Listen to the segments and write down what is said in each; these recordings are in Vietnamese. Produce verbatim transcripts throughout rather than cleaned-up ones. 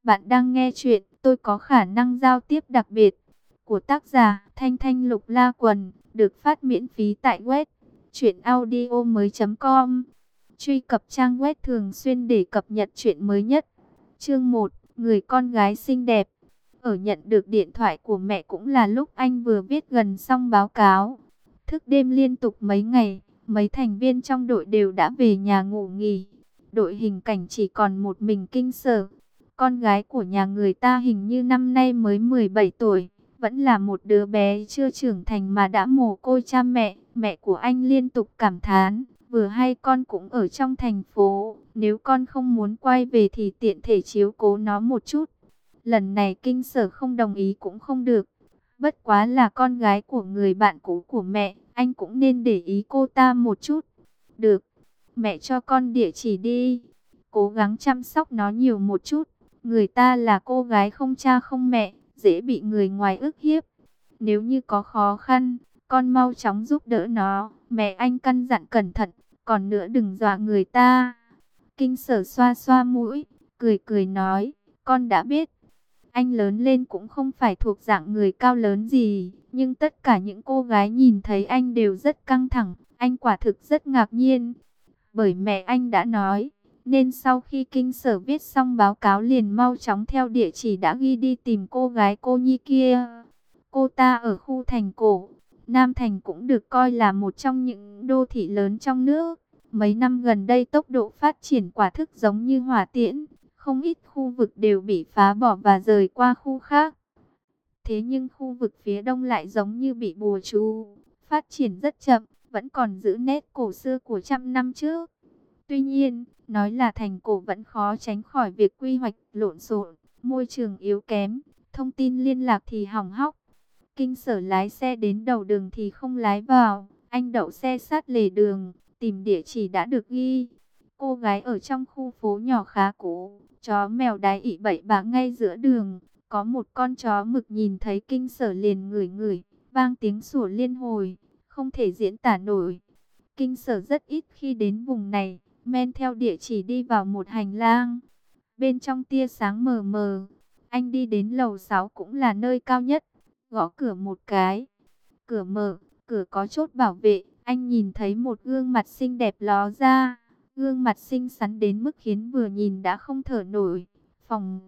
Bạn đang nghe chuyện Tôi có khả năng giao tiếp đặc biệt của tác giả Thanh Thanh Lục La Quần, được phát miễn phí tại web truyện audio mới chấm com. Truy cập trang web thường xuyên để cập nhật chuyện mới nhất. Chương một, người con gái xinh đẹp. Ở nhận được điện thoại của mẹ cũng là lúc anh vừa viết gần xong báo cáo. Thức đêm liên tục mấy ngày, mấy thành viên trong đội đều đã về nhà ngủ nghỉ. Đội hình cảnh chỉ còn một mình Kinh Sở. Con gái của nhà người ta hình như năm nay mới mười bảy tuổi, vẫn là một đứa bé chưa trưởng thành mà đã mồ côi cha mẹ. Mẹ của anh liên tục cảm thán, vừa hay con cũng ở trong thành phố, nếu con không muốn quay về thì tiện thể chiếu cố nó một chút. Lần này Kinh Sở không đồng ý cũng không được, bất quá là con gái của người bạn cũ của mẹ, anh cũng nên để ý cô ta một chút. Được, mẹ cho con địa chỉ đi, cố gắng chăm sóc nó nhiều một chút. Người ta là cô gái không cha không mẹ, dễ bị người ngoài ức hiếp. Nếu như có khó khăn, con mau chóng giúp đỡ nó. Mẹ anh căn dặn cẩn thận, còn nữa đừng dọa người ta. Kinh Sở xoa xoa mũi, cười cười nói, con đã biết. Anh lớn lên cũng không phải thuộc dạng người cao lớn gì, nhưng tất cả những cô gái nhìn thấy anh đều rất căng thẳng. Anh quả thực rất ngạc nhiên, bởi mẹ anh đã nói, nên sau khi Kinh Sở viết xong báo cáo liền mau chóng theo địa chỉ đã ghi đi tìm cô gái cô nhi kia. Cô ta ở khu thành cổ. Nam Thành cũng được coi là một trong những đô thị lớn trong nước. Mấy năm gần đây tốc độ phát triển quả thực giống như hỏa tiễn. Không ít khu vực đều bị phá bỏ và rời qua khu khác. Thế nhưng khu vực phía đông lại giống như bị bùa chú, phát triển rất chậm, vẫn còn giữ nét cổ xưa của trăm năm trước. Tuy nhiên, nói là thành cổ vẫn khó tránh khỏi việc quy hoạch lộn xộn, môi trường yếu kém, thông tin liên lạc thì hỏng hóc. Kinh Sở lái xe đến đầu đường thì không lái vào, anh đậu xe sát lề đường, tìm địa chỉ đã được ghi. Cô gái ở trong khu phố nhỏ khá cũ, chó mèo đái ị bậy bạ ngay giữa đường. Có một con chó mực nhìn thấy Kinh Sở liền ngửi ngửi, vang tiếng sủa liên hồi, không thể diễn tả nổi. Kinh Sở rất ít khi đến vùng này, men theo địa chỉ đi vào một hành lang. Bên trong tia sáng mờ mờ, anh đi đến lầu sáu cũng là nơi cao nhất, gõ cửa một cái. Cửa mở, cửa có chốt bảo vệ, anh nhìn thấy một gương mặt xinh đẹp ló ra. Gương mặt xinh xắn đến mức khiến vừa nhìn đã không thở nổi. Phòng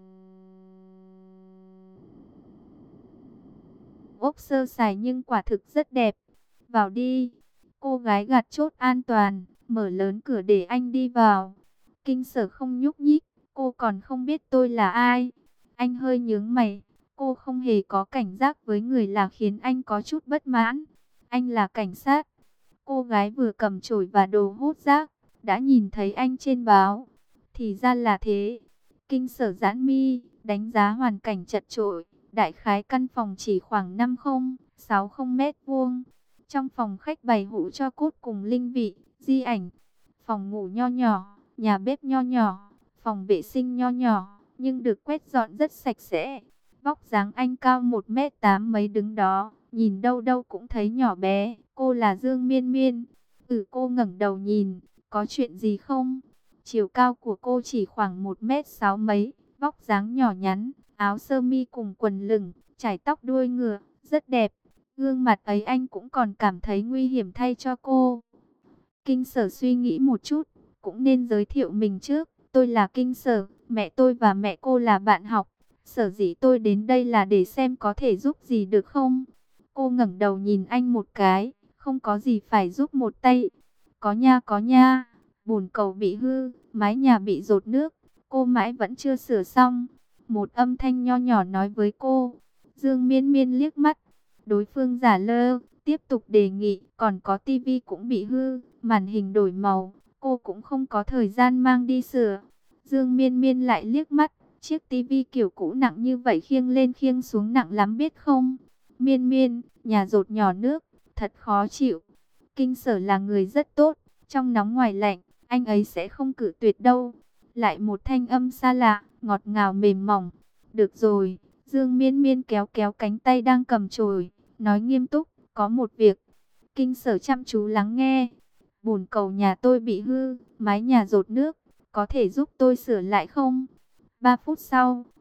ốc sơ sài nhưng quả thực rất đẹp. Vào đi. Cô gái gạt chốt an toàn, mở lớn cửa để anh đi vào. Kinh Sở không nhúc nhích, cô còn không biết tôi là ai. Anh hơi nhướng mày, cô không hề có cảnh giác với người là khiến anh có chút bất mãn. Anh là cảnh sát. Cô gái vừa cầm chổi và đồ hút rác, đã nhìn thấy anh trên báo. Thì ra là thế. Kinh Sở giãn mi, đánh giá hoàn cảnh chật chội. Đại khái căn phòng chỉ khoảng năm không, sáu không mét vuông. Trong phòng khách bày hũ cho cốt cùng linh vị, di ảnh. Phòng ngủ nho nhỏ, nhà bếp nho nhỏ, phòng vệ sinh nho nhỏ, nhưng được quét dọn rất sạch sẽ. Vóc dáng anh cao một mét tám mấy đứng đó, nhìn đâu đâu cũng thấy nhỏ bé. Cô là Dương Miên Miên. Ừ, cô ngẩng đầu nhìn, có chuyện gì không? Chiều cao của cô chỉ khoảng một mét sáu mấy, vóc dáng nhỏ nhắn, áo sơ mi cùng quần lửng, chải tóc đuôi ngựa, rất đẹp. Gương mặt ấy anh cũng còn cảm thấy nguy hiểm thay cho cô. Kinh Sở suy nghĩ một chút, cũng nên giới thiệu mình trước. Tôi là Kinh Sở, mẹ tôi và mẹ cô là bạn học. Sở dĩ tôi đến đây là để xem có thể giúp gì được không. Cô ngẩng đầu nhìn anh một cái, không có gì phải giúp một tay. Có nha có nha, bồn cầu bị hư, mái nhà bị dột nước, cô mãi vẫn chưa sửa xong. Một âm thanh nho nhỏ nói với cô. Dương Miên Miên liếc mắt. Đối phương giả lơ, tiếp tục đề nghị, còn có tivi cũng bị hư, màn hình đổi màu, cô cũng không có thời gian mang đi sửa. Dương Miên Miên lại liếc mắt, chiếc tivi kiểu cũ nặng như vậy khiêng lên khiêng xuống nặng lắm biết không? Miên Miên, nhà dột nhỏ nước, thật khó chịu. Kinh Sở là người rất tốt, trong nóng ngoài lạnh, anh ấy sẽ không cự tuyệt đâu. Lại một thanh âm xa lạ, ngọt ngào mềm mỏng. Được rồi, Dương Miên Miên kéo kéo cánh tay đang cầm chổi, nói nghiêm túc, có một việc. Kinh Sở chăm chú lắng nghe. Bồn cầu nhà tôi bị hư, mái nhà dột nước, có thể giúp tôi sửa lại không? Ba phút sau,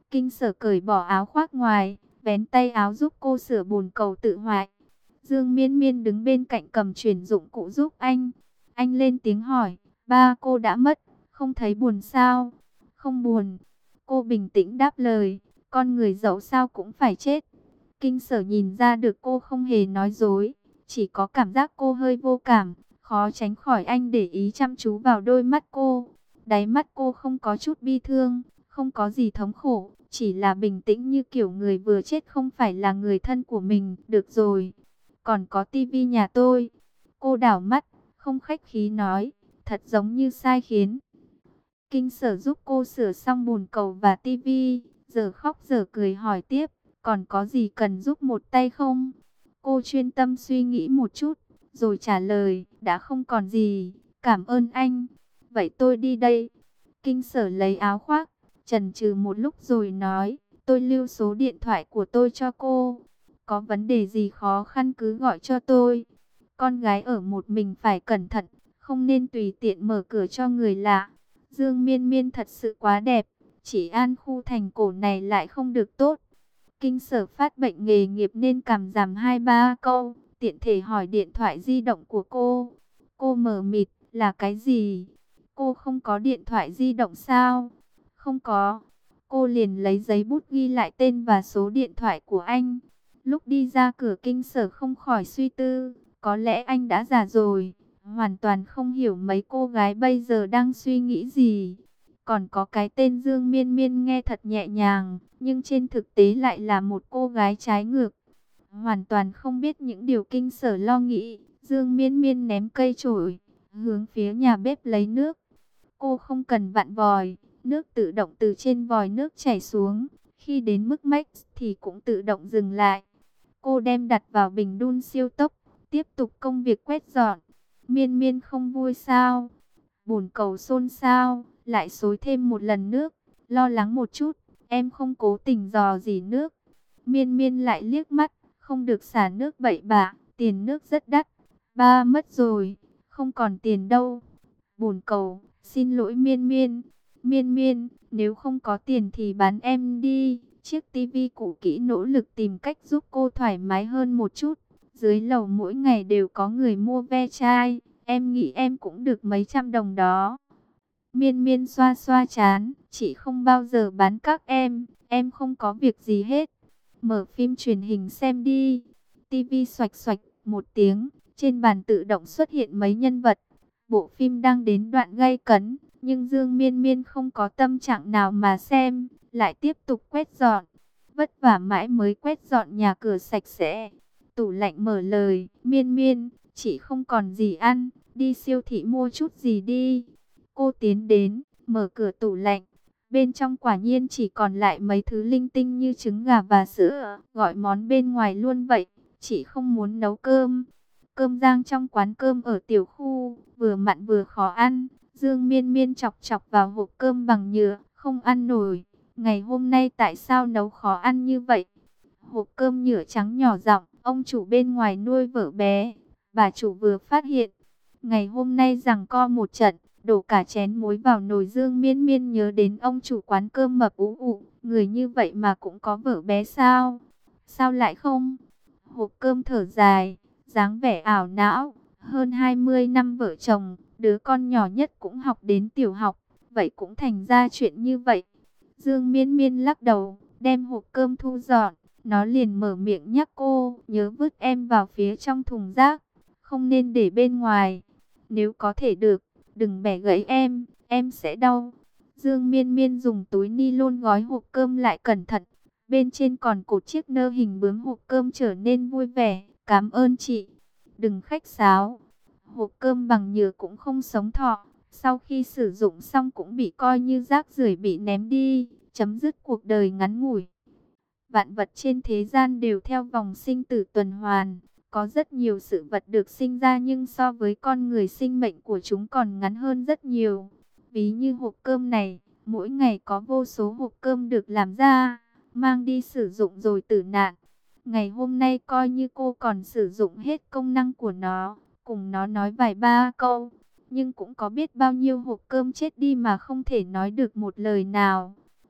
Kinh Sở cởi bỏ áo khoác ngoài, vén tay áo giúp cô sửa bồn cầu tự hoại. Dương Miên Miên đứng bên cạnh cầm chuyển dụng cụ giúp anh. Anh lên tiếng hỏi, ba cô đã mất, không thấy buồn sao? Không buồn. Cô bình tĩnh đáp lời, con người dẫu sao cũng phải chết. Kinh Sở nhìn ra được cô không hề nói dối, chỉ có cảm giác cô hơi vô cảm, khó tránh khỏi anh để ý chăm chú vào đôi mắt cô. Đáy mắt cô không có chút bi thương, không có gì thống khổ, chỉ là bình tĩnh như kiểu người vừa chết không phải là người thân của mình. Được rồi, còn có tivi nhà tôi. Cô đảo mắt, không khách khí nói, thật giống như sai khiến. Kinh Sở giúp cô sửa xong bồn cầu và tivi, giờ khóc giờ cười hỏi tiếp, còn có gì cần giúp một tay không? Cô chuyên tâm suy nghĩ một chút, rồi trả lời, đã không còn gì, cảm ơn anh. Vậy tôi đi đây. Kinh Sở lấy áo khoác, chần chừ một lúc rồi nói, tôi lưu số điện thoại của tôi cho cô. Có vấn đề gì khó khăn cứ gọi cho tôi. Con gái ở một mình phải cẩn thận, không nên tùy tiện mở cửa cho người lạ. Dương Miên Miên thật sự quá đẹp, chỉ an khu thành cổ này lại không được tốt. Kinh Sở phát bệnh nghề nghiệp nên cảm giảm hai ba câu, tiện thể hỏi điện thoại di động của cô. Cô mờ mịt, là cái gì? Cô không có điện thoại di động sao? Không có. Cô liền lấy giấy bút ghi lại tên và số điện thoại của anh. Lúc đi ra cửa Kinh Sở không khỏi suy tư, có lẽ anh đã già rồi, hoàn toàn không hiểu mấy cô gái bây giờ đang suy nghĩ gì. Còn có cái tên Dương Miên Miên nghe thật nhẹ nhàng, nhưng trên thực tế lại là một cô gái trái ngược. Hoàn toàn không biết những điều Kinh Sở lo nghĩ, Dương Miên Miên ném cây chổi, hướng phía nhà bếp lấy nước. Cô không cần vặn vòi, nước tự động từ trên vòi nước chảy xuống. Khi đến mức max thì cũng tự động dừng lại. Cô đem đặt vào bình đun siêu tốc, tiếp tục công việc quét dọn. Miên Miên không vui sao? Bồn cầu xôn xao, lại xối thêm một lần nước. Lo lắng một chút, em không cố tình dò dỉ nước. Miên Miên lại liếc mắt, không được xả nước bậy bạ, tiền nước rất đắt. Ba mất rồi, không còn tiền đâu. Bồn cầu, xin lỗi Miên Miên. Miên Miên, nếu không có tiền thì bán em đi. Chiếc tivi cũ kỹ nỗ lực tìm cách giúp cô thoải mái hơn một chút. Dưới lầu mỗi ngày đều có người mua ve chai, em nghĩ em cũng được mấy trăm đồng đó. Miên Miên xoa xoa chán, chị không bao giờ bán các em, em không có việc gì hết. Mở phim truyền hình xem đi. Tivi xoạch xoạch một tiếng, trên bàn tự động xuất hiện mấy nhân vật. Bộ phim đang đến đoạn gay cấn, nhưng Dương Miên Miên không có tâm trạng nào mà xem, lại tiếp tục quét dọn. Vất vả mãi mới quét dọn nhà cửa sạch sẽ. Tủ lạnh mở lời, Miên Miên, chị không còn gì ăn, đi siêu thị mua chút gì đi. Cô tiến đến, mở cửa tủ lạnh. Bên trong quả nhiên chỉ còn lại mấy thứ linh tinh như trứng gà và sữa, gọi món bên ngoài luôn vậy. Chị không muốn nấu cơm. Cơm rang trong quán cơm ở tiểu khu, vừa mặn vừa khó ăn. Dương Miên Miên chọc chọc vào hộp cơm bằng nhựa, không ăn nổi. Ngày hôm nay tại sao nấu khó ăn như vậy? Hộp cơm nhựa trắng nhỏ giọng, ông chủ bên ngoài nuôi vợ bé. Bà chủ vừa phát hiện, ngày hôm nay giằng co một trận, đổ cả chén muối vào nồi. Dương Miên Miên nhớ đến ông chủ quán cơm mập ú ụ, người như vậy mà cũng có vợ bé sao? Sao lại không? Hộp cơm thở dài, dáng vẻ ảo não, hơn hai mươi năm vợ chồng, đứa con nhỏ nhất cũng học đến tiểu học, vậy cũng thành ra chuyện như vậy. Dương Miên Miên lắc đầu, đem hộp cơm thu dọn, nó liền mở miệng nhắc cô, nhớ vứt em vào phía trong thùng rác, không nên để bên ngoài. Nếu có thể được, đừng bẻ gãy em, em sẽ đau. Dương Miên Miên dùng túi ni lông gói hộp cơm lại cẩn thận, bên trên còn cột chiếc nơ hình bướm. Hộp cơm trở nên vui vẻ, cảm ơn chị. Đừng khách sáo. Hộp cơm bằng nhựa cũng không sống thọ, sau khi sử dụng xong cũng bị coi như rác rưởi bị ném đi, chấm dứt cuộc đời ngắn ngủi. Vạn vật trên thế gian đều theo vòng sinh tử tuần hoàn, có rất nhiều sự vật được sinh ra nhưng so với con người sinh mệnh của chúng còn ngắn hơn rất nhiều. Ví như hộp cơm này, mỗi ngày có vô số hộp cơm được làm ra, mang đi sử dụng rồi tử nạn. Ngày hôm nay coi như cô còn sử dụng hết công năng của nó, cùng nó nói vài ba câu, nhưng cũng có biết bao nhiêu hộp cơm chết đi mà không thể nói được một lời nào.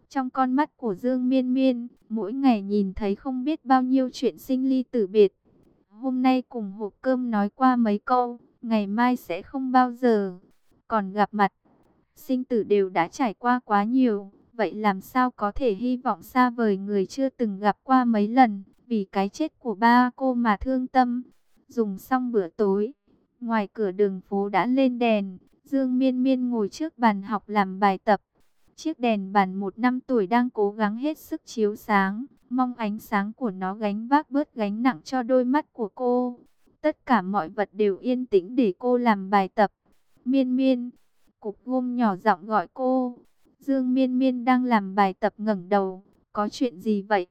Trong con mắt của Dương Miên Miên, mỗi ngày nhìn thấy không biết bao nhiêu chuyện sinh ly tử biệt. Hôm nay cùng hộp cơm nói qua mấy câu, ngày mai sẽ không bao giờ còn gặp mặt. Sinh tử đều đã trải qua quá nhiều, vậy làm sao có thể hy vọng xa vời người chưa từng gặp qua mấy lần, vì cái chết của ba cô mà thương tâm. Dùng xong bữa tối, ngoài cửa đường phố đã lên đèn, Dương Miên Miên ngồi trước bàn học làm bài tập. Chiếc đèn bàn một năm tuổi đang cố gắng hết sức chiếu sáng, mong ánh sáng của nó gánh vác bớt gánh nặng cho đôi mắt của cô. Tất cả mọi vật đều yên tĩnh để cô làm bài tập. Miên Miên, cục gôm nhỏ giọng gọi cô. Dương Miên Miên đang làm bài tập ngẩng đầu, có chuyện gì vậy?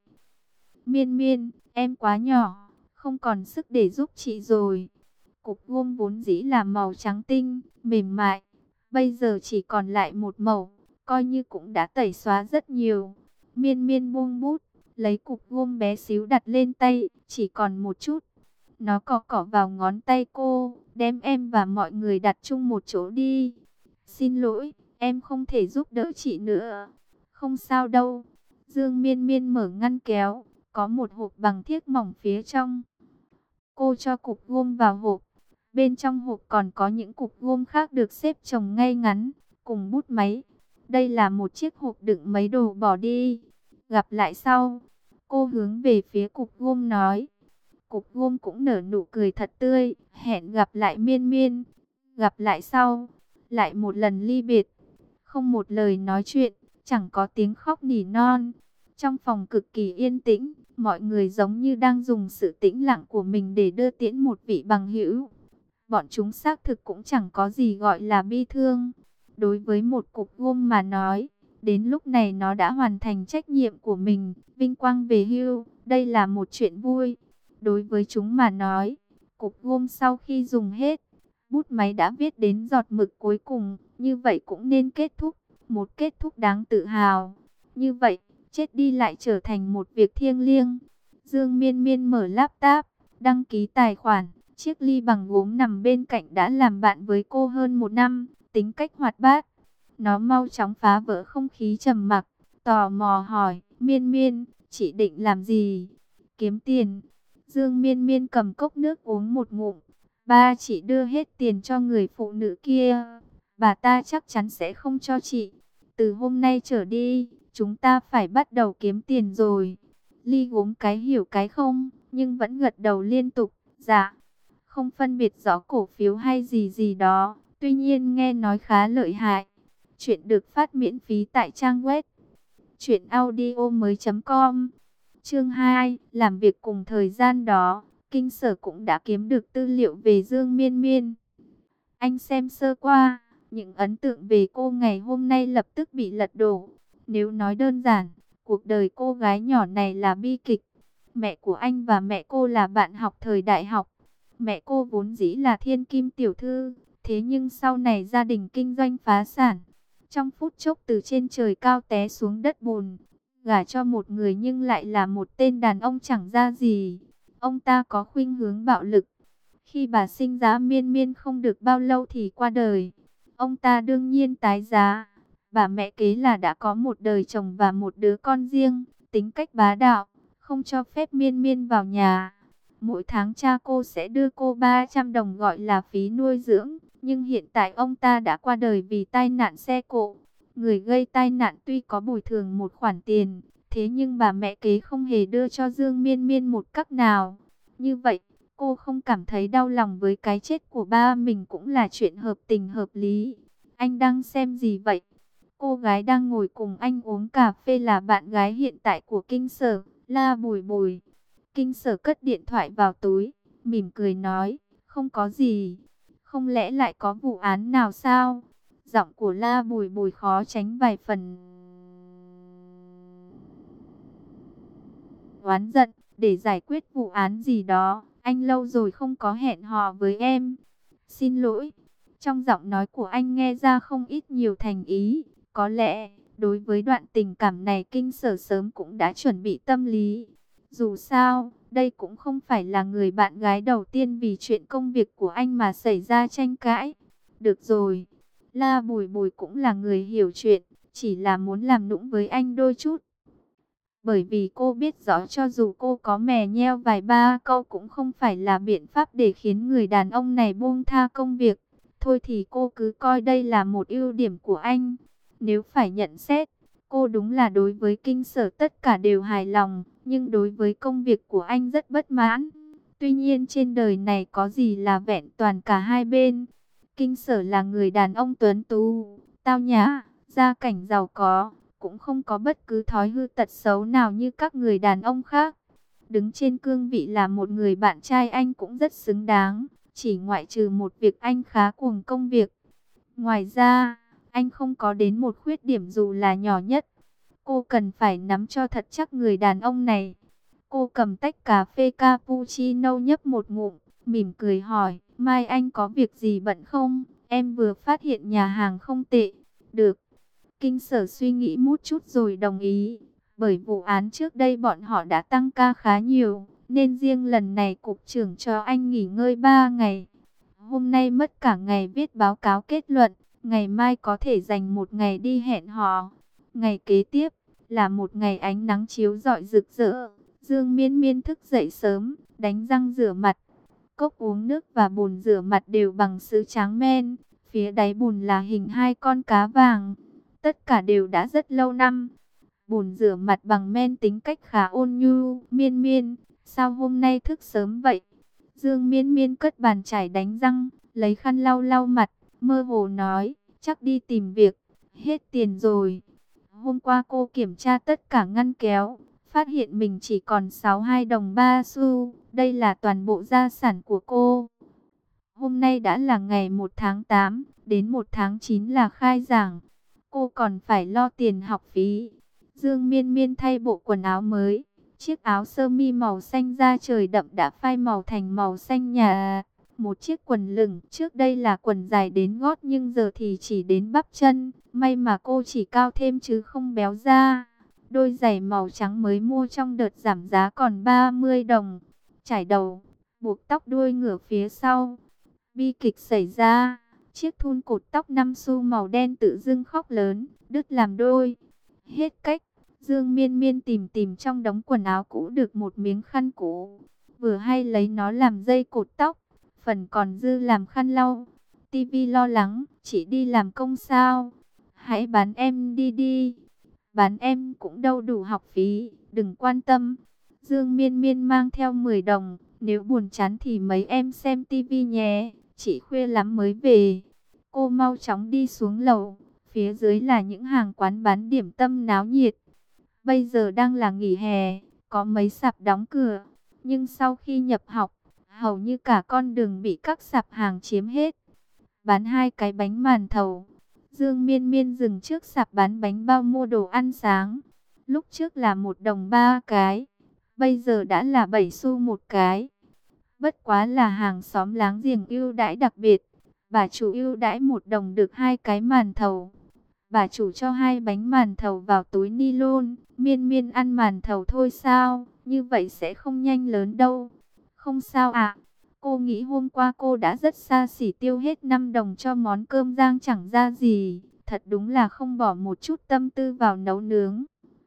Miên Miên, em quá nhỏ, không còn sức để giúp chị rồi. Cục gôm vốn dĩ là màu trắng tinh, mềm mại, bây giờ chỉ còn lại một màu, coi như cũng đã tẩy xóa rất nhiều. Miên Miên buông bút, lấy cục gôm bé xíu đặt lên tay, chỉ còn một chút. Nó cọ cọ vào ngón tay cô, đem em và mọi người đặt chung một chỗ đi. Xin lỗi, em không thể giúp đỡ chị nữa. Không sao đâu. Dương Miên Miên mở ngăn kéo, có một hộp bằng thiếc mỏng phía trong. Cô cho cục gôm vào hộp. Bên trong hộp còn có những cục gôm khác được xếp chồng ngay ngắn, cùng bút máy. Đây là một chiếc hộp đựng mấy đồ bỏ đi. Gặp lại sau. Cô hướng về phía cục gôm nói. Cục gôm cũng nở nụ cười thật tươi. Hẹn gặp lại Miên Miên. Gặp lại sau. Lại một lần ly biệt. Không một lời nói chuyện. Chẳng có tiếng khóc nỉ non. Trong phòng cực kỳ yên tĩnh. Mọi người giống như đang dùng sự tĩnh lặng của mình để đưa tiễn một vị bằng hữu. Bọn chúng xác thực cũng chẳng có gì gọi là bi thương. Đối với một cục gôm mà nói, đến lúc này nó đã hoàn thành trách nhiệm của mình, vinh quang về hưu, đây là một chuyện vui. Đối với chúng mà nói, cục gôm sau khi dùng hết, bút máy đã viết đến giọt mực cuối cùng, như vậy cũng nên kết thúc, một kết thúc đáng tự hào. Như vậy, chết đi lại trở thành một việc thiêng liêng. Dương Miên Miên mở laptop, đăng ký tài khoản. Chiếc ly bằng gốm nằm bên cạnh đã làm bạn với cô hơn một năm, tính cách hoạt bát. Nó mau chóng phá vỡ không khí trầm mặc, tò mò hỏi, Miên Miên, chị định làm gì? Kiếm tiền. Dương Miên Miên cầm cốc nước uống một ngụm. Ba chị đưa hết tiền cho người phụ nữ kia. Bà ta chắc chắn sẽ không cho chị. Từ hôm nay trở đi, chúng ta phải bắt đầu kiếm tiền rồi. Ly gốm cái hiểu cái không, nhưng vẫn gật đầu liên tục, dạ. Không phân biệt rõ cổ phiếu hay gì gì đó, tuy nhiên nghe nói khá lợi hại. Chuyện được phát miễn phí tại trang web truyện audio mới chấm com. Chương hai, làm việc cùng thời gian đó, Kinh Sở cũng đã kiếm được tư liệu về Dương Miên Miên. Anh xem sơ qua, những ấn tượng về cô ngày hôm nay lập tức bị lật đổ. Nếu nói đơn giản, cuộc đời cô gái nhỏ này là bi kịch. Mẹ của anh và mẹ cô là bạn học thời đại học. Mẹ cô vốn dĩ là thiên kim tiểu thư, thế nhưng sau này gia đình kinh doanh phá sản. Trong phút chốc từ trên trời cao té xuống đất bùn, gả cho một người nhưng lại là một tên đàn ông chẳng ra gì. Ông ta có khuynh hướng bạo lực. Khi bà sinh ra Miên Miên không được bao lâu thì qua đời. Ông ta đương nhiên tái giá. Bà mẹ kế là đã có một đời chồng và một đứa con riêng, tính cách bá đạo, không cho phép Miên Miên vào nhà. Mỗi tháng cha cô sẽ đưa cô ba trăm đồng gọi là phí nuôi dưỡng. Nhưng hiện tại ông ta đã qua đời vì tai nạn xe cộ. Người gây tai nạn tuy có bồi thường một khoản tiền, thế nhưng bà mẹ kế không hề đưa cho Dương Miên Miên một cắc nào. Như vậy, cô không cảm thấy đau lòng với cái chết của ba mình cũng là chuyện hợp tình hợp lý. Anh đang xem gì vậy? Cô gái đang ngồi cùng anh uống cà phê là bạn gái hiện tại của Kinh Sở, La Bùi Bùi. Kinh Sở cất điện thoại vào túi, mỉm cười nói, không có gì. Không lẽ lại có vụ án nào sao? Giọng của La Bùi Bùi khó tránh vài phần oán giận. Để giải quyết vụ án gì đó, anh lâu rồi không có hẹn hò với em. Xin lỗi. Trong giọng nói của anh nghe ra không ít nhiều thành ý. Có lẽ, đối với đoạn tình cảm này Kinh Sở sớm cũng đã chuẩn bị tâm lý. Dù sao, đây cũng không phải là người bạn gái đầu tiên vì chuyện công việc của anh mà xảy ra tranh cãi. Được rồi, La Bùi Bùi cũng là người hiểu chuyện, chỉ là muốn làm nũng với anh đôi chút. Bởi vì cô biết rõ cho dù cô có mè nheo vài ba câu cũng không phải là biện pháp để khiến người đàn ông này buông tha công việc. Thôi thì cô cứ coi đây là một ưu điểm của anh. Nếu phải nhận xét, cô đúng là đối với Kinh Sở tất cả đều hài lòng, nhưng đối với công việc của anh rất bất mãn. Tuy nhiên trên đời này có gì là vẹn toàn cả hai bên. Kinh Sở là người đàn ông tuấn tú, tao nhã, gia cảnh giàu có, cũng không có bất cứ thói hư tật xấu nào như các người đàn ông khác. Đứng trên cương vị là một người bạn trai anh cũng rất xứng đáng, chỉ ngoại trừ một việc anh khá cuồng công việc. Ngoài ra, anh không có đến một khuyết điểm dù là nhỏ nhất. Cô cần phải nắm cho thật chắc người đàn ông này. Cô cầm tách cà phê cappuccino nhấp một ngụm, mỉm cười hỏi, mai anh có việc gì bận không? Em vừa phát hiện nhà hàng không tệ. Được. Kinh Sở suy nghĩ một chút rồi đồng ý. Bởi vụ án trước đây bọn họ đã tăng ca khá nhiều, nên riêng lần này cục trưởng cho anh nghỉ ngơi ba ngày. Hôm nay mất cả ngày viết báo cáo kết luận, ngày mai có thể dành một ngày đi hẹn hò. Ngày kế tiếp là một ngày ánh nắng chiếu rọi rực rỡ. Dương Miên Miên thức dậy sớm, đánh răng rửa mặt. Cốc uống nước và bồn rửa mặt đều bằng sứ trắng men. Phía đáy bồn là hình hai con cá vàng. Tất cả đều đã rất lâu năm. Bồn rửa mặt bằng men tính cách khá ôn nhu. Miên Miên, sao hôm nay thức sớm vậy? Dương Miên Miên cất bàn chải đánh răng, lấy khăn lau lau mặt, mơ hồ nói, chắc đi tìm việc, hết tiền rồi. Hôm qua cô kiểm tra tất cả ngăn kéo, phát hiện mình chỉ còn sáu mươi hai đồng ba xu, đây là toàn bộ gia sản của cô. Hôm nay đã là ngày một tháng tám, đến một tháng chín là khai giảng, cô còn phải lo tiền học phí. Dương Miên Miên thay bộ quần áo mới, chiếc áo sơ mi màu xanh da trời đậm đã phai màu thành màu xanh nhà. Một chiếc quần lửng, trước đây là quần dài đến gót nhưng giờ thì chỉ đến bắp chân. May mà cô chỉ cao thêm chứ không béo ra. Đôi giày màu trắng mới mua trong đợt giảm giá còn ba mươi đồng. Chải đầu, buộc tóc đuôi ngửa phía sau. Bi kịch xảy ra, chiếc thun cột tóc năm xu màu đen tự dưng khóc lớn, đứt làm đôi. Hết cách, Dương Miên Miên tìm tìm trong đống quần áo cũ được một miếng khăn cũ. Vừa hay lấy nó làm dây cột tóc, phần còn dư làm khăn lau. Tivi lo lắng, chị đi làm công sao? Hãy bán em đi đi. Bán em cũng đâu đủ học phí, đừng quan tâm. Dương Miên Miên mang theo mười đồng, nếu buồn chán thì mấy em xem tivi nhé, chị khuya lắm mới về. Cô mau chóng đi xuống lầu, phía dưới là những hàng quán bán điểm tâm náo nhiệt. Bây giờ đang là nghỉ hè, có mấy sạp đóng cửa, nhưng sau khi nhập học, hầu như cả con đường bị các sạp hàng chiếm hết. Bán hai cái bánh màn thầu. Dương Miên Miên dừng trước sạp bán bánh bao mua đồ ăn sáng. Lúc trước là một đồng ba cái, bây giờ đã là bảy xu một cái. Bất quá là hàng xóm láng giềng ưu đãi đặc biệt. Bà chủ ưu đãi một đồng được hai cái màn thầu. Bà chủ cho hai bánh màn thầu vào túi ni lông. Miên Miên ăn màn thầu thôi sao? Như vậy sẽ không nhanh lớn đâu. Không sao ạ. Cô nghĩ hôm qua cô đã rất xa xỉ tiêu hết năm đồng cho món cơm rang chẳng ra gì. Thật đúng là không bỏ một chút tâm tư vào nấu nướng.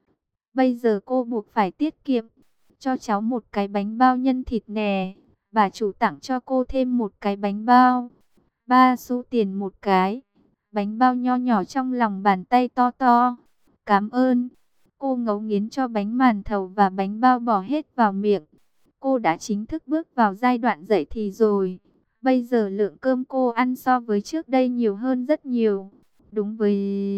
Bây giờ cô buộc phải tiết kiệm. Cho cháu một cái bánh bao nhân thịt nè. Bà chủ tặng cho cô thêm một cái bánh bao. Ba xu tiền một cái. Bánh bao nho nhỏ trong lòng bàn tay to to. Cảm ơn. Cô ngấu nghiến cho bánh màn thầu và bánh bao bỏ hết vào miệng. Cô đã chính thức bước vào giai đoạn dậy thì rồi. Bây giờ lượng cơm cô ăn so với trước đây nhiều hơn rất nhiều. Đúng với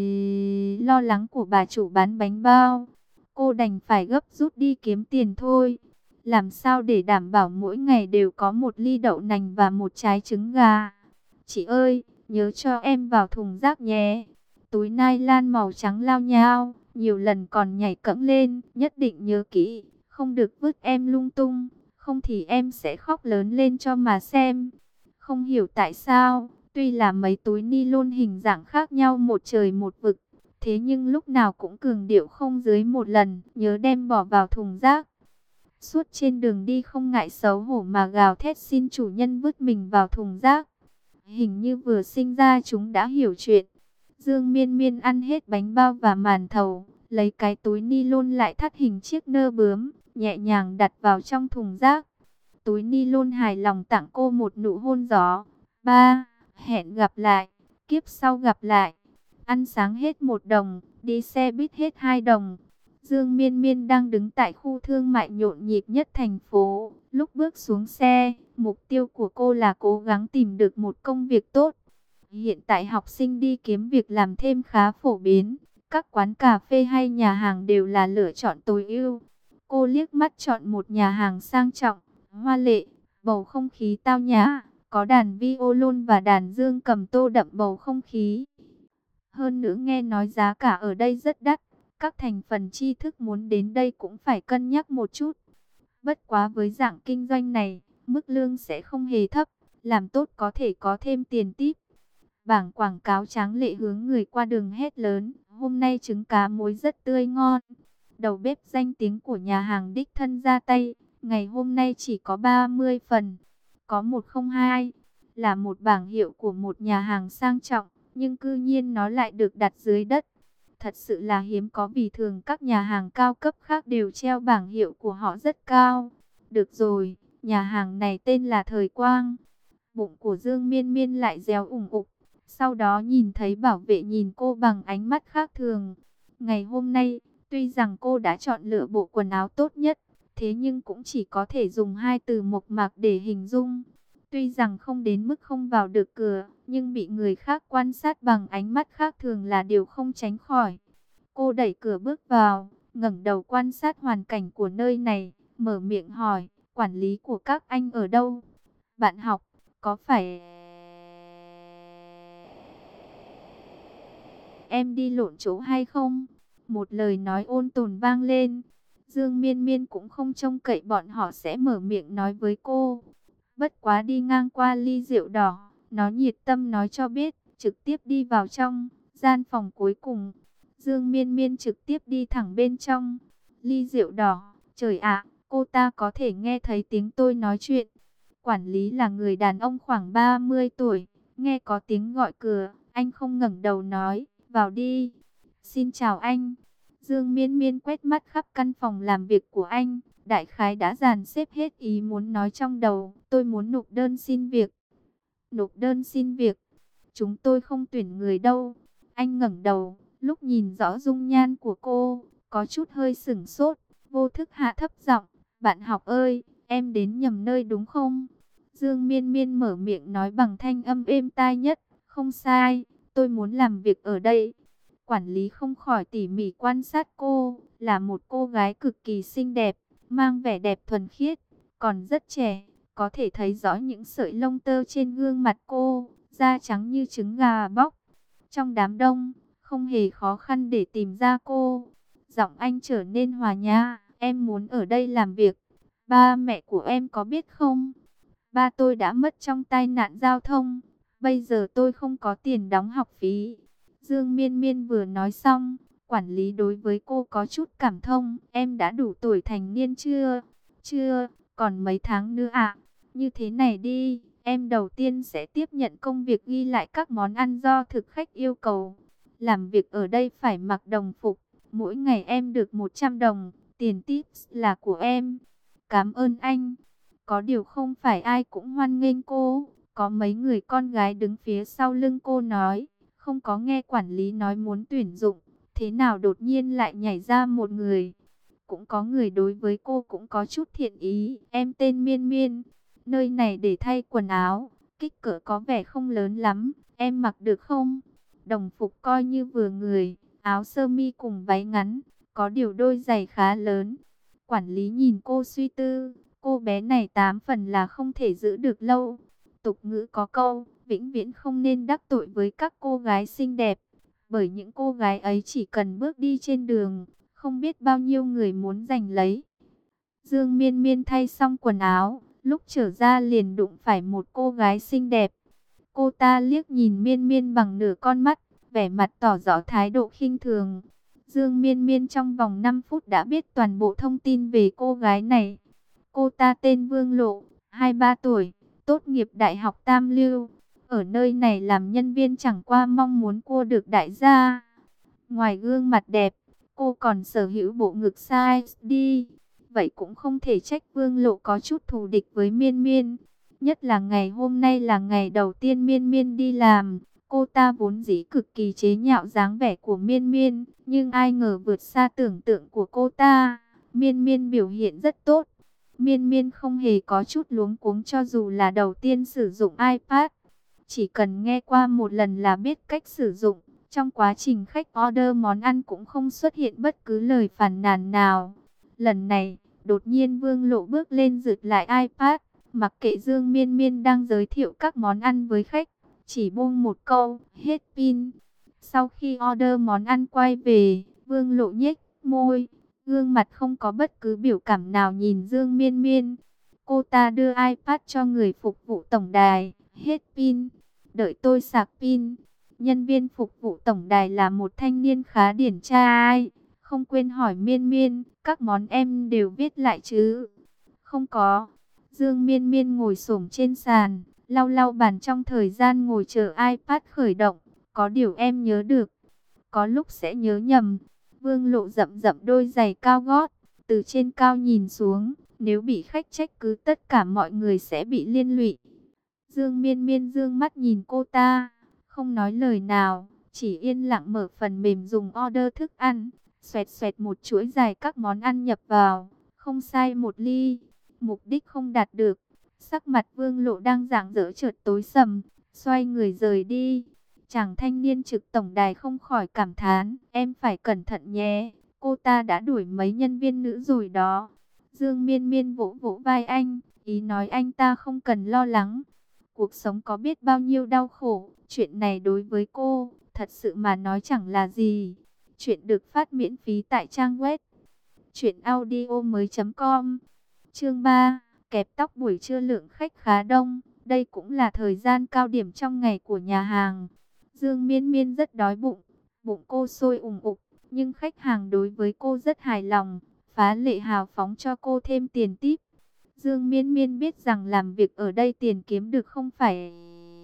lo lắng của bà chủ bán bánh bao, cô đành phải gấp rút đi kiếm tiền thôi. Làm sao để đảm bảo mỗi ngày đều có một ly đậu nành và một trái trứng gà. Chị ơi, nhớ cho em vào thùng rác nhé. Túi nylon màu trắng lao nhao, nhiều lần còn nhảy cẫng lên, nhất định nhớ kỹ, không được vứt em lung tung, không thì em sẽ khóc lớn lên cho mà xem. Không hiểu tại sao, tuy là mấy túi ni lông hình dạng khác nhau một trời một vực, thế nhưng lúc nào cũng cường điệu không dưới một lần, nhớ đem bỏ vào thùng rác. Suốt trên đường đi không ngại xấu hổ mà gào thét xin chủ nhân vứt mình vào thùng rác. Hình như vừa sinh ra chúng đã hiểu chuyện. Dương Miên Miên ăn hết bánh bao và màn thầu, lấy cái túi ni lông lại thắt hình chiếc nơ bướm, nhẹ nhàng đặt vào trong thùng rác. Túi ni lông hài lòng tặng cô một nụ hôn gió. Ba, hẹn gặp lại, kiếp sau gặp lại. Ăn sáng hết một đồng, đi xe buýt hết hai đồng. Dương Miên Miên đang đứng tại khu thương mại nhộn nhịp nhất thành phố. Lúc bước xuống xe, mục tiêu của cô là cố gắng tìm được một công việc tốt. Hiện tại học sinh đi kiếm việc làm thêm khá phổ biến. Các quán cà phê hay nhà hàng đều là lựa chọn tối ưu. Cô liếc mắt chọn một nhà hàng sang trọng, hoa lệ, bầu không khí tao nhã, có đàn violon và đàn dương cầm tô đậm bầu không khí. Hơn nữa nghe nói giá cả ở đây rất đắt, các thành phần tri thức muốn đến đây cũng phải cân nhắc một chút. Bất quá với dạng kinh doanh này, mức lương sẽ không hề thấp, làm tốt có thể có thêm tiền tip. Bảng quảng cáo tráng lệ hướng người qua đường hét lớn, hôm nay trứng cá muối rất tươi ngon. Đầu bếp danh tiếng của nhà hàng đích thân ra tay, ngày hôm nay chỉ có ba mươi phần, có một không hai, là một bảng hiệu của một nhà hàng sang trọng, nhưng cư nhiên nó lại được đặt dưới đất. Thật sự là hiếm có vì thường các nhà hàng cao cấp khác đều treo bảng hiệu của họ rất cao. Được rồi, nhà hàng này tên là Thời Quang. Bụng của Dương Miên Miên lại réo ủng ục. Sau đó nhìn thấy bảo vệ nhìn cô bằng ánh mắt khác thường. Ngày hôm nay, tuy rằng cô đã chọn lựa bộ quần áo tốt nhất, thế nhưng cũng chỉ có thể dùng hai từ mộc mạc để hình dung. Tuy rằng không đến mức không vào được cửa, nhưng bị người khác quan sát bằng ánh mắt khác thường là điều không tránh khỏi. Cô đẩy cửa bước vào, ngẩng đầu quan sát hoàn cảnh của nơi này, mở miệng hỏi, quản lý của các anh ở đâu? Bạn học, có phải em đi lộn chỗ hay không? Một lời nói ôn tồn vang lên. Dương Miên Miên cũng không trông cậy bọn họ sẽ mở miệng nói với cô. Bất quá đi ngang qua ly rượu đỏ, nó nhiệt tâm nói cho biết, trực tiếp đi vào trong, gian phòng cuối cùng. Dương Miên Miên trực tiếp đi thẳng bên trong. Ly rượu đỏ, trời ạ, cô ta có thể nghe thấy tiếng tôi nói chuyện. Quản lý là người đàn ông khoảng ba mươi tuổi, nghe có tiếng gọi cửa, anh không ngẩng đầu nói, vào đi. Xin chào anh. Dương Miên Miên quét mắt khắp căn phòng làm việc của anh, đại khái đã dàn xếp hết ý muốn nói trong đầu. Tôi muốn nộp đơn xin việc. Nộp đơn xin việc? Chúng tôi không tuyển người đâu. Anh ngẩng đầu, lúc nhìn rõ dung nhan của cô, có chút hơi sửng sốt, vô thức hạ thấp giọng, bạn học ơi, em đến nhầm nơi đúng không? Dương Miên Miên mở miệng nói bằng thanh âm êm tai nhất, không sai, tôi muốn làm việc ở đây. Quản lý không khỏi tỉ mỉ quan sát cô, là một cô gái cực kỳ xinh đẹp, mang vẻ đẹp thuần khiết, còn rất trẻ, có thể thấy rõ những sợi lông tơ trên gương mặt cô, da trắng như trứng gà bóc. Trong đám đông, không hề khó khăn để tìm ra cô. Giọng anh trở nên hòa nhã, em muốn ở đây làm việc. Ba mẹ của em có biết không? Ba tôi đã mất trong tai nạn giao thông, bây giờ tôi không có tiền đóng học phí. Dương Miên Miên vừa nói xong, quản lý đối với cô có chút cảm thông. Em đã đủ tuổi thành niên chưa? Chưa, còn mấy tháng nữa ạ. Như thế này đi, em đầu tiên sẽ tiếp nhận công việc ghi lại các món ăn do thực khách yêu cầu. Làm việc ở đây phải mặc đồng phục, mỗi ngày em được một trăm đồng, tiền tips là của em. Cảm ơn anh. Có điều không phải ai cũng hoan nghênh cô, có mấy người con gái đứng phía sau lưng cô nói, không có nghe quản lý nói muốn tuyển dụng, thế nào đột nhiên lại nhảy ra một người. Cũng có người đối với cô cũng có chút thiện ý, em tên Miên Miên, nơi này để thay quần áo, kích cỡ có vẻ không lớn lắm, em mặc được không? Đồng phục coi như vừa người, áo sơ mi cùng váy ngắn, có điều đôi giày khá lớn. Quản lý nhìn cô suy tư, cô bé này tám phần là không thể giữ được lâu. Tục ngữ có câu, vĩnh viễn không nên đắc tội với các cô gái xinh đẹp, bởi những cô gái ấy chỉ cần bước đi trên đường, không biết bao nhiêu người muốn giành lấy. Dương Miên Miên thay xong quần áo, lúc trở ra liền đụng phải một cô gái xinh đẹp. Cô ta liếc nhìn Miên Miên bằng nửa con mắt, vẻ mặt tỏ rõ thái độ khinh thường. Dương Miên Miên trong vòng năm phút đã biết toàn bộ thông tin về cô gái này. Cô ta tên Vương Lộ, hai mươi ba tuổi, tốt nghiệp Đại học Tam Lưu. ở nơi này làm nhân viên chẳng qua mong muốn cô được đại gia. Ngoài gương mặt đẹp, cô còn sở hữu bộ ngực size đi. Vậy cũng không thể trách Vương Lộ có chút thù địch với Miên Miên. Nhất là ngày hôm nay là ngày đầu tiên Miên Miên đi làm. Cô ta vốn dĩ cực kỳ chế nhạo dáng vẻ của Miên Miên, nhưng ai ngờ vượt xa tưởng tượng của cô ta. Miên Miên biểu hiện rất tốt. Miên Miên không hề có chút luống cuống cho dù là đầu tiên sử dụng iPad. Chỉ cần nghe qua một lần là biết cách sử dụng. Trong quá trình khách order món ăn cũng không xuất hiện bất cứ lời phàn nàn nào. Lần này, đột nhiên Vương Lộ bước lên giật lại iPad, mặc kệ Dương Miên Miên đang giới thiệu các món ăn với khách. Chỉ buông một câu, hết pin. Sau khi order món ăn quay về, Vương Lộ nhếch môi, gương mặt không có bất cứ biểu cảm nào nhìn Dương Miên Miên. Cô ta đưa iPad cho người phục vụ tổng đài, hết pin, đợi tôi sạc pin. Nhân viên phục vụ tổng đài là một thanh niên khá điển trai, không quên hỏi Miên Miên, các món em đều viết lại chứ? Không có. Dương Miên Miên ngồi xổm trên sàn, lau lau bàn trong thời gian ngồi chờ iPad khởi động. Có điều em nhớ được, có lúc sẽ nhớ nhầm. Vương Lộ rậm rậm đôi giày cao gót, từ trên cao nhìn xuống, nếu bị khách trách cứ tất cả mọi người sẽ bị liên lụy. Dương Miên Miên dương mắt nhìn cô ta, không nói lời nào, chỉ yên lặng mở phần mềm dùng order thức ăn, xoẹt xoẹt một chuỗi dài các món ăn nhập vào, không sai một ly. Mục đích không đạt được, sắc mặt Vương Lộ đang rạng rỡ chợt tối sầm, xoay người rời đi. Chàng thanh niên trực tổng đài không khỏi cảm thán, em phải cẩn thận nhé, cô ta đã đuổi mấy nhân viên nữ rồi đó. Dương Miên Miên vỗ vỗ vai anh, ý nói anh ta không cần lo lắng. Cuộc sống có biết bao nhiêu đau khổ, chuyện này đối với cô, thật sự mà nói chẳng là gì. Chuyện được phát miễn phí tại trang web truyện audio mới chấm com. Chương ba, kẹp tóc buổi trưa lượng khách khá đông, đây cũng là thời gian cao điểm trong ngày của nhà hàng. Dương Miên Miên rất đói bụng, bụng cô sôi ủng ục, nhưng khách hàng đối với cô rất hài lòng, phá lệ hào phóng cho cô thêm tiền tip. Dương Miên Miên biết rằng làm việc ở đây tiền kiếm được không phải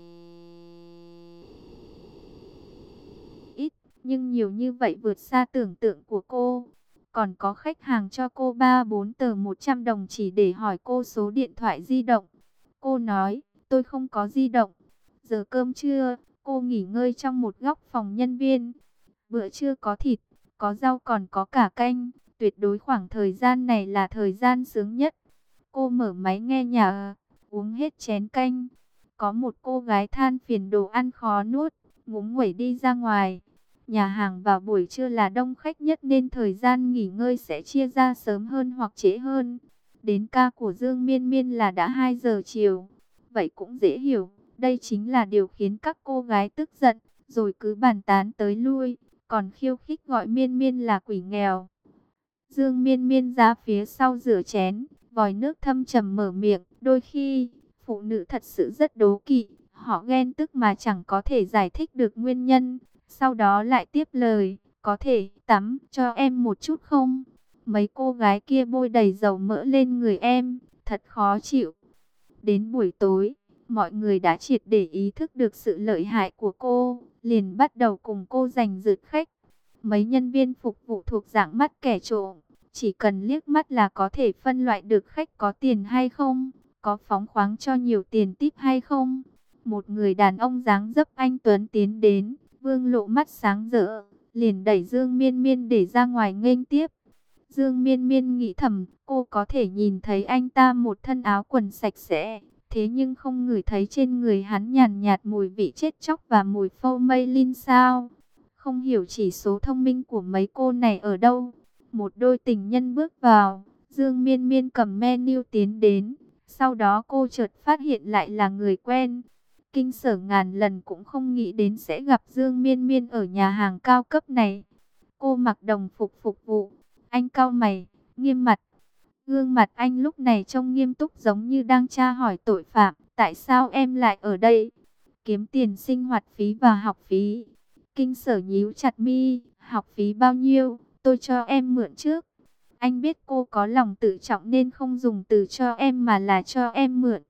ít, nhưng nhiều như vậy vượt xa tưởng tượng của cô. Còn có khách hàng cho cô ba bốn tờ một trăm đồng chỉ để hỏi cô số điện thoại di động. Cô nói, tôi không có di động. Giờ cơm trưa, cô nghỉ ngơi trong một góc phòng nhân viên. Bữa trưa có thịt, có rau còn có cả canh. Tuyệt đối khoảng thời gian này là thời gian sướng nhất. Cô mở máy nghe nhạc, uống hết chén canh. Có một cô gái than phiền đồ ăn khó nuốt, ngúng nguẩy đi ra ngoài. Nhà hàng vào buổi trưa là đông khách nhất nên thời gian nghỉ ngơi sẽ chia ra sớm hơn hoặc trễ hơn. Đến ca của Dương Miên Miên là đã hai giờ chiều. Vậy cũng dễ hiểu, đây chính là điều khiến các cô gái tức giận, rồi cứ bàn tán tới lui, còn khiêu khích gọi Miên Miên là quỷ nghèo. Dương Miên Miên ra phía sau rửa chén, vòi nước thâm trầm mở miệng, đôi khi, phụ nữ thật sự rất đố kỵ, họ ghen tức mà chẳng có thể giải thích được nguyên nhân. Sau đó lại tiếp lời, có thể tắm cho em một chút không? Mấy cô gái kia bôi đầy dầu mỡ lên người em, thật khó chịu. Đến buổi tối, mọi người đã triệt để ý thức được sự lợi hại của cô, liền bắt đầu cùng cô giành giật khách. Mấy nhân viên phục vụ thuộc dạng mắt kẻ trộm, chỉ cần liếc mắt là có thể phân loại được khách có tiền hay không, có phóng khoáng cho nhiều tiền tip hay không. Một người đàn ông dáng dấp anh tuấn tiến đến, Vương Lộ mắt sáng rỡ, liền đẩy Dương Miên Miên để ra ngoài nghênh tiếp. Dương Miên Miên nghĩ thầm, cô có thể nhìn thấy anh ta một thân áo quần sạch sẽ, thế nhưng không ngửi thấy trên người hắn nhàn nhạt mùi vị chết chóc và mùi phô mây linh sao. Không hiểu chỉ số thông minh của mấy cô này ở đâu. Một đôi tình nhân bước vào, Dương Miên Miên cầm menu tiến đến, sau đó cô chợt phát hiện lại là người quen. Kinh sở ngàn lần cũng không nghĩ đến sẽ gặp Dương Miên Miên ở nhà hàng cao cấp này. Cô mặc đồng phục phục vụ, anh cau mày, nghiêm mặt. Gương mặt anh lúc này trông nghiêm túc giống như đang tra hỏi tội phạm. Tại sao em lại ở đây? Kiếm tiền sinh hoạt phí và học phí. Kinh sở nhíu chặt mi, học phí bao nhiêu? Tôi cho em mượn trước. Anh biết cô có lòng tự trọng nên không dùng từ cho em mà là cho em mượn.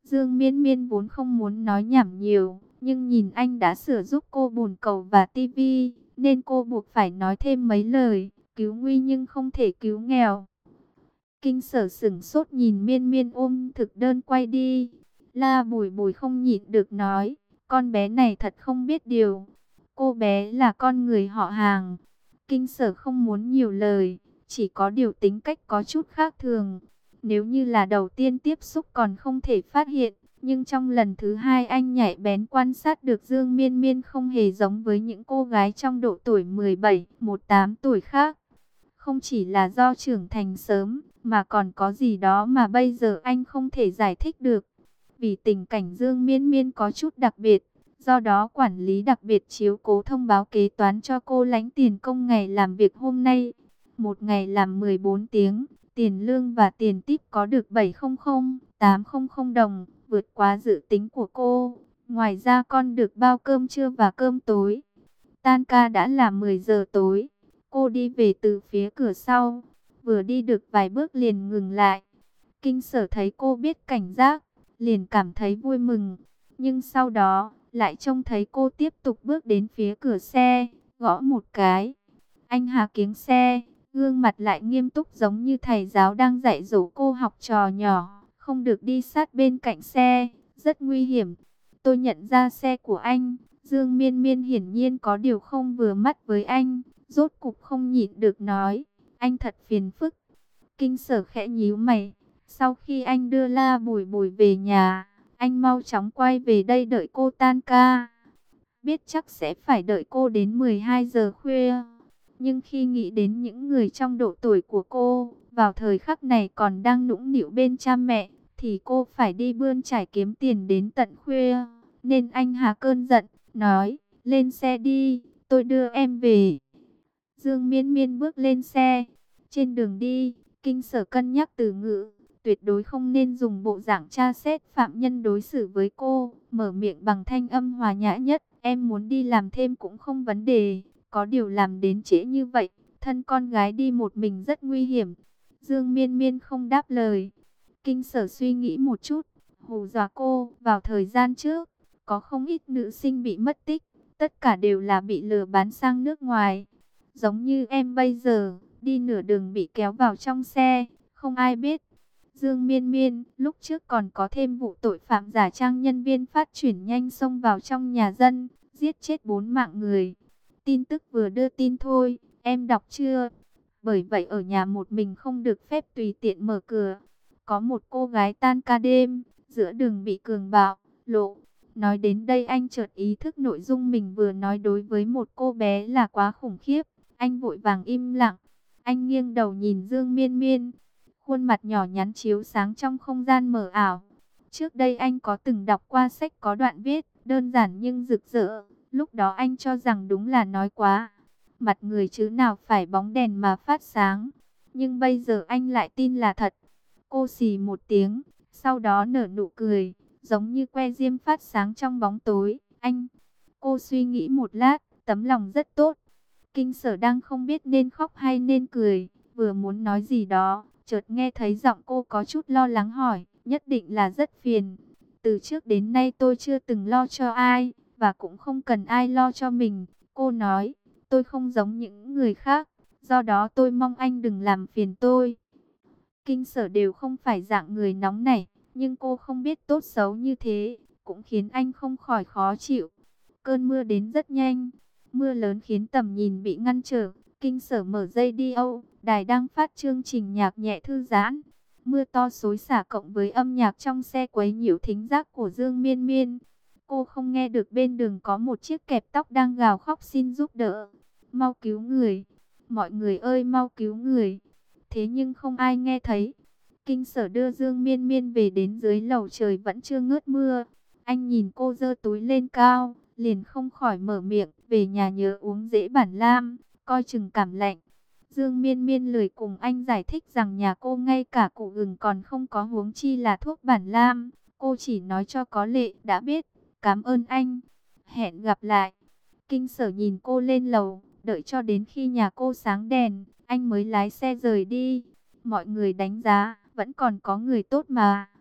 Dương Miên Miên vốn không muốn nói nhảm nhiều, nhưng nhìn anh đã sửa giúp cô bồn cầu và tivi, nên cô buộc phải nói thêm mấy lời, cứu nguy nhưng không thể cứu nghèo. Kinh Sở sững sốt nhìn Miên Miên ôm thực đơn quay đi. La Bùi Bùi không nhịn được nói, con bé này thật không biết điều. Cô bé là con người họ Hàng. Kinh Sở không muốn nhiều lời, chỉ có điều tính cách có chút khác thường. Nếu như là đầu tiên tiếp xúc còn không thể phát hiện, nhưng trong lần thứ hai anh nhạy bén quan sát được Dương Miên Miên không hề giống với những cô gái trong độ tuổi mười bảy, mười tám tuổi khác. Không chỉ là do trưởng thành sớm, mà còn có gì đó mà bây giờ anh không thể giải thích được. Vì tình cảnh Dương Miên Miên có chút đặc biệt, do đó quản lý đặc biệt chiếu cố thông báo kế toán cho cô lãnh tiền công ngày làm việc hôm nay. Một ngày làm mười bốn tiếng, tiền lương và tiền tip có được bảy trăm, tám trăm đồng, vượt quá dự tính của cô. Ngoài ra còn được bao cơm trưa và cơm tối. Tan ca đã là mười giờ tối. Cô đi về từ phía cửa sau, vừa đi được vài bước liền ngừng lại. Kinh Sở thấy cô biết cảnh giác, liền cảm thấy vui mừng. Nhưng sau đó, lại trông thấy cô tiếp tục bước đến phía cửa xe, gõ một cái. Anh hạ kiếng xe, gương mặt lại nghiêm túc giống như thầy giáo đang dạy dỗ cô học trò nhỏ. Không được đi sát bên cạnh xe, rất nguy hiểm. Tôi nhận ra xe của anh. Dương Miên Miên hiển nhiên có điều không vừa mắt với anh. Rốt cục không nhịn được nói, anh thật phiền phức. Kinh Sở khẽ nhíu mày. Sau khi anh đưa La Bùi Bùi về nhà, anh mau chóng quay về đây đợi cô tan ca. Biết chắc sẽ phải đợi cô đến mười hai giờ khuya. Nhưng khi nghĩ đến những người trong độ tuổi của cô, vào thời khắc này còn đang nũng nịu bên cha mẹ, thì cô phải đi bươn trải kiếm tiền đến tận khuya. Nên anh hà cơn giận, nói, lên xe đi, tôi đưa em về. Dương Miên Miên bước lên xe. Trên đường đi, Kinh Sở cân nhắc từ ngữ, tuyệt đối không nên dùng bộ dạng tra xét phạm nhân đối xử với cô. Mở miệng bằng thanh âm hòa nhã nhất, em muốn đi làm thêm cũng không vấn đề. Có điều làm đến trễ như vậy, thân con gái đi một mình rất nguy hiểm. Dương Miên Miên không đáp lời. Kinh Sở suy nghĩ một chút, hù dọa cô. Vào thời gian trước, có không ít nữ sinh bị mất tích, tất cả đều là bị lừa bán sang nước ngoài. Giống như em bây giờ, đi nửa đường bị kéo vào trong xe, không ai biết. Dương Miên Miên, lúc trước còn có thêm vụ tội phạm giả trang nhân viên phát chuyển nhanh xông vào trong nhà dân, giết chết bốn mạng người. Tin tức vừa đưa tin thôi, em đọc chưa? Bởi vậy ở nhà một mình không được phép tùy tiện mở cửa. Có một cô gái tan ca đêm, giữa đường bị cường bạo, lộ. Nói đến đây anh chợt ý thức nội dung mình vừa nói đối với một cô bé là quá khủng khiếp. Anh vội vàng im lặng. Anh nghiêng đầu nhìn Dương Miên Miên. Khuôn mặt nhỏ nhắn chiếu sáng trong không gian mờ ảo. Trước đây anh có từng đọc qua sách có đoạn viết, đơn giản nhưng rực rỡ. Lúc đó anh cho rằng đúng là nói quá. Mặt người chứ nào phải bóng đèn mà phát sáng. Nhưng bây giờ anh lại tin là thật. Cô xì một tiếng, sau đó nở nụ cười, giống như que diêm phát sáng trong bóng tối. Anh, cô suy nghĩ một lát, tấm lòng rất tốt. Kinh Sở đang không biết nên khóc hay nên cười, vừa muốn nói gì đó, chợt nghe thấy giọng cô có chút lo lắng hỏi, nhất định là rất phiền. Từ trước đến nay tôi chưa từng lo cho ai, và cũng không cần ai lo cho mình. Cô nói, tôi không giống những người khác, do đó tôi mong anh đừng làm phiền tôi. Kinh Sở đều không phải dạng người nóng nảy, nhưng cô không biết tốt xấu như thế, cũng khiến anh không khỏi khó chịu. Cơn mưa đến rất nhanh. Mưa lớn khiến tầm nhìn bị ngăn trở. Kinh Sở mở radio, đài đang phát chương trình nhạc nhẹ thư giãn. Mưa to xối xả cộng với âm nhạc trong xe quấy nhiễu thính giác của Dương Miên Miên. Cô không nghe được bên đường có một chiếc kẹp tóc đang gào khóc xin giúp đỡ. Mau cứu người! Mọi người ơi mau cứu người! Thế nhưng không ai nghe thấy. Kinh Sở đưa Dương Miên Miên về đến dưới lầu, trời vẫn chưa ngớt mưa. Anh nhìn cô giơ túi lên cao, liền không khỏi mở miệng, về nhà nhớ uống dễ bản lam, coi chừng cảm lạnh. Dương Miên Miên lười cùng anh giải thích rằng nhà cô ngay cả củ gừng còn không có, huống chi là thuốc bản lam. Cô chỉ nói cho có lệ, đã biết, cảm ơn anh, hẹn gặp lại. Kinh Sở nhìn cô lên lầu, đợi cho đến khi nhà cô sáng đèn, anh mới lái xe rời đi. Mọi người đánh giá, vẫn còn có người tốt mà.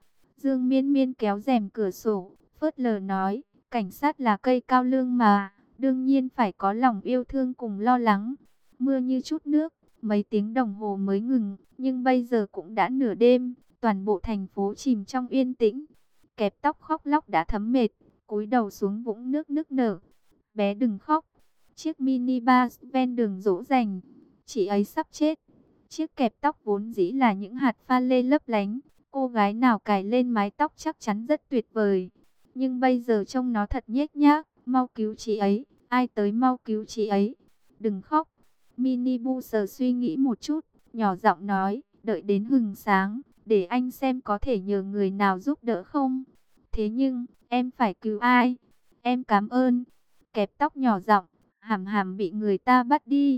Dương Miên Miên kéo rèm cửa sổ, phớt lờ nói, cảnh sát là cây cao lương mà, đương nhiên phải có lòng yêu thương cùng lo lắng. Mưa như chút nước, mấy tiếng đồng hồ mới ngừng, nhưng bây giờ cũng đã nửa đêm, toàn bộ thành phố chìm trong yên tĩnh. Kẹp tóc khóc lóc đã thấm mệt, cúi đầu xuống vũng nước nức nở. Bé đừng khóc. Chiếc mini bus ven đường dỗ dành, chị ấy sắp chết. Chiếc kẹp tóc vốn dĩ là những hạt pha lê lấp lánh, cô gái nào cài lên mái tóc chắc chắn rất tuyệt vời. Nhưng bây giờ trông nó thật nhếch nhác, mau cứu chị ấy, ai tới mau cứu chị ấy. Đừng khóc. Mini bus suy nghĩ một chút, nhỏ giọng nói, đợi đến hừng sáng, để anh xem có thể nhờ người nào giúp đỡ không. Thế nhưng, em phải cứu ai? Em cảm ơn. Kẹp tóc nhỏ giọng, Hàm Hàm bị người ta bắt đi.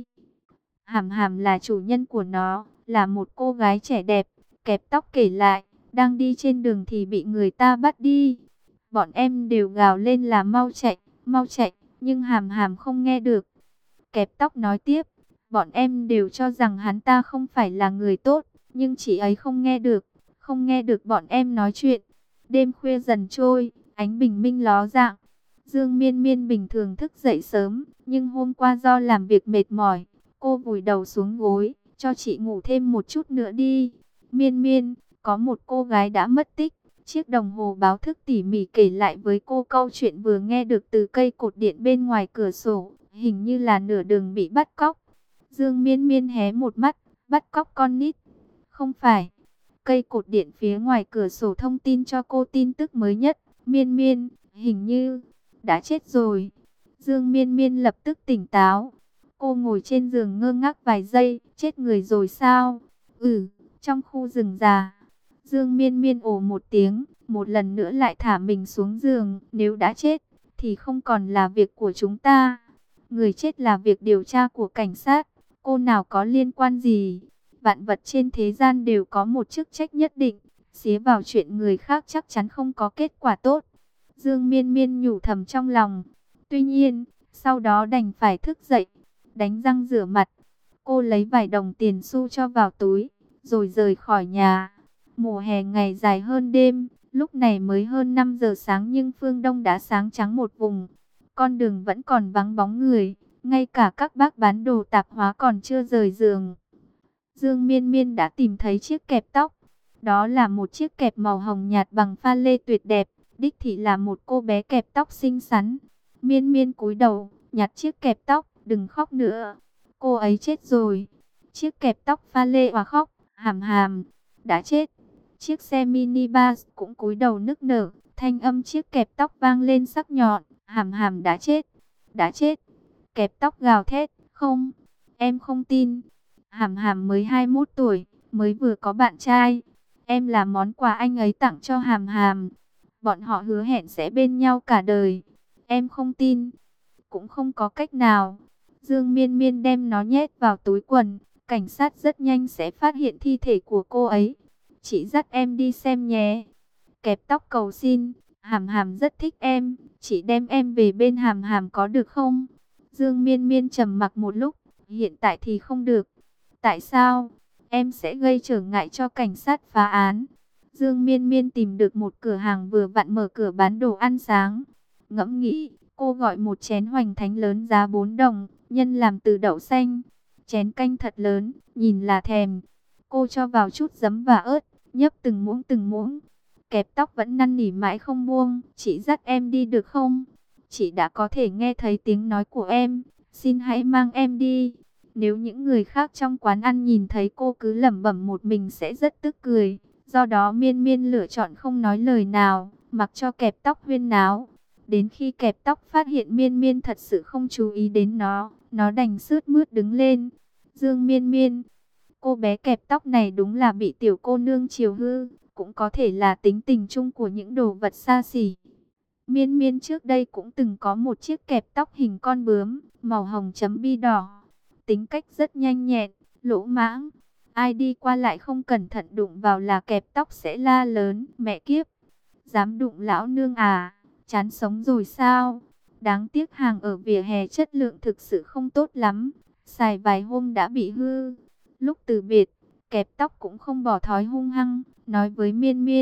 Hàm Hàm là chủ nhân của nó, là một cô gái trẻ đẹp. Kẹp tóc kể lại, đang đi trên đường thì bị người ta bắt đi. Bọn em đều gào lên là mau chạy, mau chạy, nhưng Hàm Hàm không nghe được. Kẹp tóc nói tiếp, bọn em đều cho rằng hắn ta không phải là người tốt, nhưng chị ấy không nghe được, không nghe được bọn em nói chuyện. Đêm khuya dần trôi, ánh bình minh ló dạng. Dương Miên Miên bình thường thức dậy sớm, nhưng hôm qua do làm việc mệt mỏi, cô vùi đầu xuống gối, cho chị ngủ thêm một chút nữa đi. Miên Miên, có một cô gái đã mất tích. Chiếc đồng hồ báo thức tỉ mỉ kể lại với cô câu chuyện vừa nghe được từ cây cột điện bên ngoài cửa sổ, hình như là nửa đường bị bắt cóc. Dương Miên Miên hé một mắt, bắt cóc con nít. Không phải. Cây cột điện phía ngoài cửa sổ thông tin cho cô tin tức mới nhất. Miên Miên, hình như đã chết rồi. Dương Miên Miên lập tức tỉnh táo. Cô ngồi trên giường ngơ ngác vài giây, chết người rồi sao? Ừ, trong khu rừng già. Dương Miên Miên ồ một tiếng, một lần nữa lại thả mình xuống giường. Nếu đã chết, thì không còn là việc của chúng ta. Người chết là việc điều tra của cảnh sát. Cô nào có liên quan gì? Vạn vật trên thế gian đều có một chức trách nhất định. Xía vào chuyện người khác chắc chắn không có kết quả tốt. Dương Miên Miên nhủ thầm trong lòng. Tuy nhiên, sau đó đành phải thức dậy, đánh răng rửa mặt. Cô lấy vài đồng tiền xu cho vào túi, rồi rời khỏi nhà. Mùa hè ngày dài hơn đêm, lúc này mới hơn năm giờ sáng nhưng phương Đông đã sáng trắng một vùng. Con đường vẫn còn vắng bóng người, ngay cả các bác bán đồ tạp hóa còn chưa rời giường. Dương Miên Miên đã tìm thấy chiếc kẹp tóc. Đó là một chiếc kẹp màu hồng nhạt bằng pha lê tuyệt đẹp, đích thị là một cô bé kẹp tóc xinh xắn. Miên Miên cúi đầu, nhặt chiếc kẹp tóc, đừng khóc nữa. Cô ấy chết rồi. Chiếc kẹp tóc pha lê và khóc, Hàm Hàm đã chết. Chiếc xe mini bus cũng cúi đầu nức nở, thanh âm chiếc kẹp tóc vang lên sắc nhọn, Hàm Hàm đã chết, đã chết. Kẹp tóc gào thét, không, em không tin. Hàm Hàm mới hai mươi mốt tuổi, mới vừa có bạn trai. Em là món quà anh ấy tặng cho Hàm Hàm. Bọn họ hứa hẹn sẽ bên nhau cả đời. Em không tin, cũng không có cách nào. Dương Miên Miên đem nó nhét vào túi quần. Cảnh sát rất nhanh sẽ phát hiện thi thể của cô ấy. Chị dắt em đi xem nhé. Kẹp tóc cầu xin, Hàm Hàm rất thích em. Chị đem em về bên Hàm Hàm có được không? Dương Miên Miên trầm mặc một lúc. Hiện tại thì không được. Tại sao? Em sẽ gây trở ngại cho cảnh sát phá án. Dương Miên Miên tìm được một cửa hàng vừa vặn mở cửa bán đồ ăn sáng. Ngẫm nghĩ, cô gọi một chén hoành thánh lớn giá bốn đồng, nhân làm từ đậu xanh. Chén canh thật lớn, nhìn là thèm. Cô cho vào chút giấm và ớt, nhấp từng muỗng từng muỗng. Kẹp tóc vẫn năn nỉ mãi không buông. Chị dắt em đi được không? Chị đã có thể nghe thấy tiếng nói của em. Xin hãy mang em đi. Nếu những người khác trong quán ăn nhìn thấy cô cứ lẩm bẩm một mình sẽ rất tức cười. Do đó Miên Miên lựa chọn không nói lời nào, mặc cho kẹp tóc huyên náo. Đến khi kẹp tóc phát hiện Miên Miên thật sự không chú ý đến nó, nó đành sướt mướt đứng lên. Dương Miên Miên, cô bé kẹp tóc này đúng là bị tiểu cô nương chiều hư, cũng có thể là tính tình chung của những đồ vật xa xỉ. Miên Miên trước đây cũng từng có một chiếc kẹp tóc hình con bướm, màu hồng chấm bi đỏ. Tính cách rất nhanh nhẹn, lỗ mãng. Ai đi qua lại không cẩn thận đụng vào là kẹp tóc sẽ la lớn, mẹ kiếp. Dám đụng lão nương à, chán sống rồi sao? Đáng tiếc hàng ở vỉa hè chất lượng thực sự không tốt lắm. Xài vài hôm đã bị hư. Lúc từ biệt, kẹp tóc cũng không bỏ thói hung hăng, nói với Miên Miên,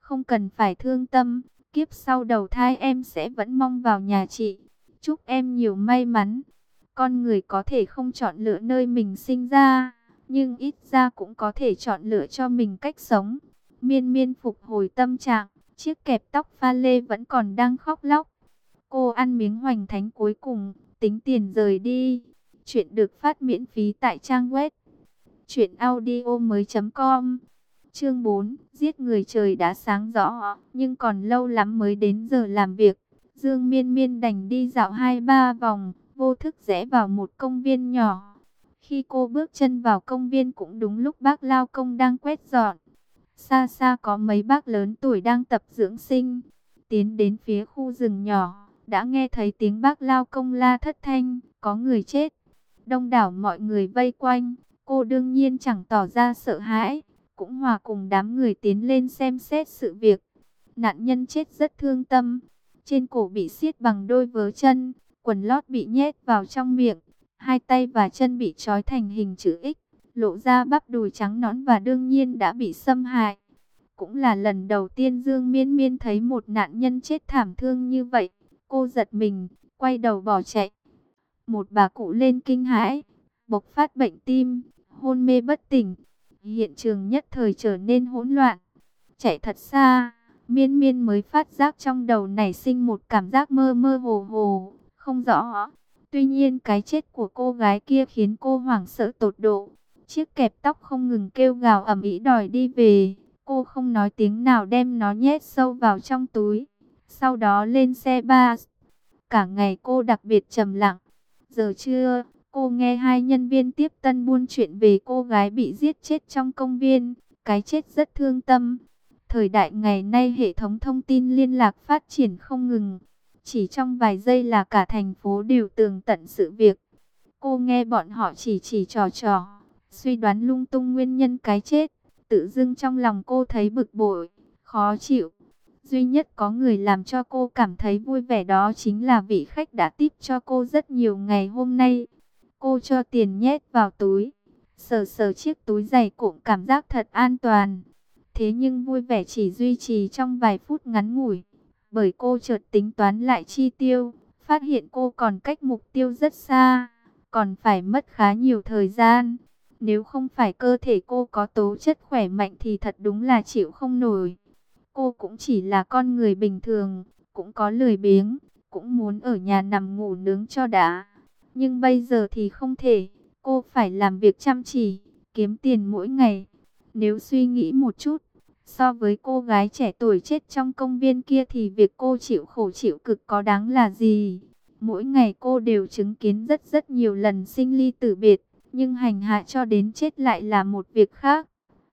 không cần phải thương tâm, kiếp sau đầu thai em sẽ vẫn mong vào nhà chị. Chúc em nhiều may mắn. Con người có thể không chọn lựa nơi mình sinh ra, nhưng ít ra cũng có thể chọn lựa cho mình cách sống. Miên Miên phục hồi tâm trạng, chiếc kẹp tóc pha lê vẫn còn đang khóc lóc. Cô ăn miếng hoành thánh cuối cùng, tính tiền rời đi. Chuyện được phát miễn phí tại trang web truyện audio mới chấm com. Chương bốn, giết người. Trời đã sáng rõ, nhưng còn lâu lắm mới đến giờ làm việc. Dương Miên Miên đành đi dạo hai ba vòng, vô thức rẽ vào một công viên nhỏ. Khi cô bước chân vào công viên cũng đúng lúc bác lao công đang quét dọn. Xa xa có mấy bác lớn tuổi đang tập dưỡng sinh. Tiến đến phía khu rừng nhỏ, đã nghe thấy tiếng bác lao công la thất thanh, có người chết. Đông đảo mọi người vây quanh, cô đương nhiên chẳng tỏ ra sợ hãi, cũng hòa cùng đám người tiến lên xem xét sự việc. Nạn nhân chết rất thương tâm, trên cổ bị siết bằng đôi vớ chân, quần lót bị nhét vào trong miệng, hai tay và chân bị trói thành hình chữ X, lộ ra bắp đùi trắng nõn và đương nhiên đã bị xâm hại. Cũng là lần đầu tiên Dương Miên Miên thấy một nạn nhân chết thảm thương như vậy. Cô giật mình, quay đầu bỏ chạy. Một bà cụ lên kinh hãi, bộc phát bệnh tim, hôn mê bất tỉnh. Hiện trường nhất thời trở nên hỗn loạn. Chạy thật xa, Miên Miên mới phát giác trong đầu nảy sinh một cảm giác mơ mơ hồ hồ, không rõ. Tuy nhiên cái chết của cô gái kia khiến cô hoảng sợ tột độ. Chiếc kẹp tóc không ngừng kêu gào ầm ĩ đòi đi về. Cô không nói tiếng nào đem nó nhét sâu vào trong túi. Sau đó lên xe bus. Cả ngày cô đặc biệt trầm lặng. Giờ trưa, cô nghe hai nhân viên tiếp tân buôn chuyện về cô gái bị giết chết trong công viên. Cái chết rất thương tâm. Thời đại ngày nay hệ thống thông tin liên lạc phát triển không ngừng. Chỉ trong vài giây là cả thành phố đều tường tận sự việc. Cô nghe bọn họ chỉ chỉ trò trò, suy đoán lung tung nguyên nhân cái chết. Tự dưng trong lòng cô thấy bực bội, khó chịu. Duy nhất có người làm cho cô cảm thấy vui vẻ đó chính là vị khách đã tip cho cô rất nhiều ngày hôm nay. Cô cho tiền nhét vào túi, sờ sờ chiếc túi giày cộm cảm giác thật an toàn. Thế nhưng vui vẻ chỉ duy trì trong vài phút ngắn ngủi. Bởi cô chợt tính toán lại chi tiêu, phát hiện cô còn cách mục tiêu rất xa, còn phải mất khá nhiều thời gian. Nếu không phải cơ thể cô có tố chất khỏe mạnh thì thật đúng là chịu không nổi. Cô cũng chỉ là con người bình thường, cũng có lười biếng, cũng muốn ở nhà nằm ngủ nướng cho đã. Nhưng bây giờ thì không thể, cô phải làm việc chăm chỉ, kiếm tiền mỗi ngày. Nếu suy nghĩ một chút, so với cô gái trẻ tuổi chết trong công viên kia thì việc cô chịu khổ chịu cực có đáng là gì? Mỗi ngày cô đều chứng kiến rất rất nhiều lần sinh ly tử biệt. Nhưng hành hạ cho đến chết lại là một việc khác.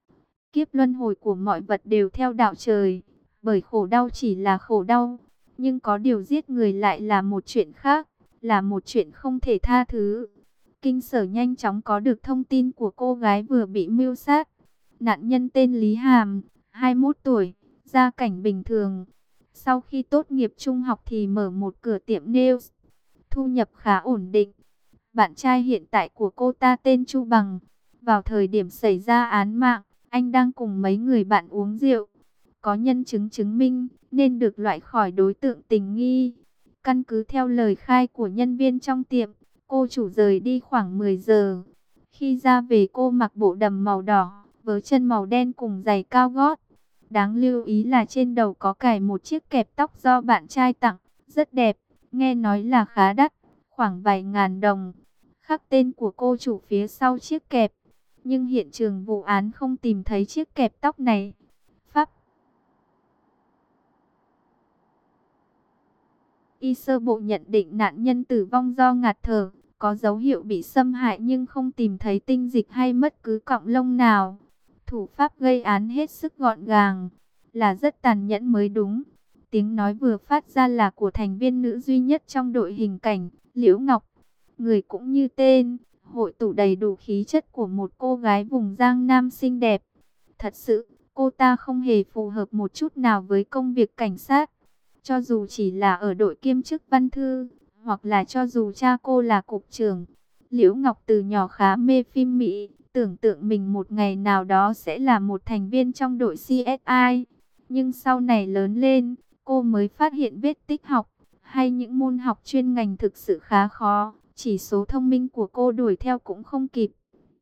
Kiếp luân hồi của mọi vật đều theo đạo trời. Bởi khổ đau chỉ là khổ đau. Nhưng có điều giết người lại là một chuyện khác. Là một chuyện không thể tha thứ. Kinh Sở nhanh chóng có được thông tin của cô gái vừa bị mưu sát. Nạn nhân tên Lý Hàm, hai mươi mốt tuổi, gia cảnh bình thường. Sau khi tốt nghiệp trung học thì mở một cửa tiệm nails. Thu nhập khá ổn định. Bạn trai hiện tại của cô ta tên Chu Bằng. Vào thời điểm xảy ra án mạng, anh đang cùng mấy người bạn uống rượu. Có nhân chứng chứng minh nên được loại khỏi đối tượng tình nghi. Căn cứ theo lời khai của nhân viên trong tiệm, cô chủ rời đi khoảng mười giờ. Khi ra về cô mặc bộ đầm màu đỏ, vớ chân màu đen cùng giày cao gót. Đáng lưu ý là trên đầu có cài một chiếc kẹp tóc do bạn trai tặng, rất đẹp, nghe nói là khá đắt, khoảng vài ngàn đồng. Khắc tên của cô chủ phía sau chiếc kẹp, nhưng hiện trường vụ án không tìm thấy chiếc kẹp tóc này. Pháp y sơ bộ nhận định nạn nhân tử vong do ngạt thở, có dấu hiệu bị xâm hại nhưng không tìm thấy tinh dịch hay mất cứ cọng lông nào. Thủ pháp gây án hết sức gọn gàng, là rất tàn nhẫn mới đúng. Tiếng nói vừa phát ra là của thành viên nữ duy nhất trong đội hình cảnh, Liễu Ngọc. Người cũng như tên, hội tụ đầy đủ khí chất của một cô gái vùng Giang Nam xinh đẹp. Thật sự, cô ta không hề phù hợp một chút nào với công việc cảnh sát. Cho dù chỉ là ở đội kiêm chức văn thư, hoặc là cho dù cha cô là cục trưởng. Liễu Ngọc từ nhỏ khá mê phim Mỹ, tưởng tượng mình một ngày nào đó sẽ là một thành viên trong đội xê ét i. Nhưng sau này lớn lên, cô mới phát hiện vết tích học hay những môn học chuyên ngành thực sự khá khó. Chỉ số thông minh của cô đuổi theo cũng không kịp.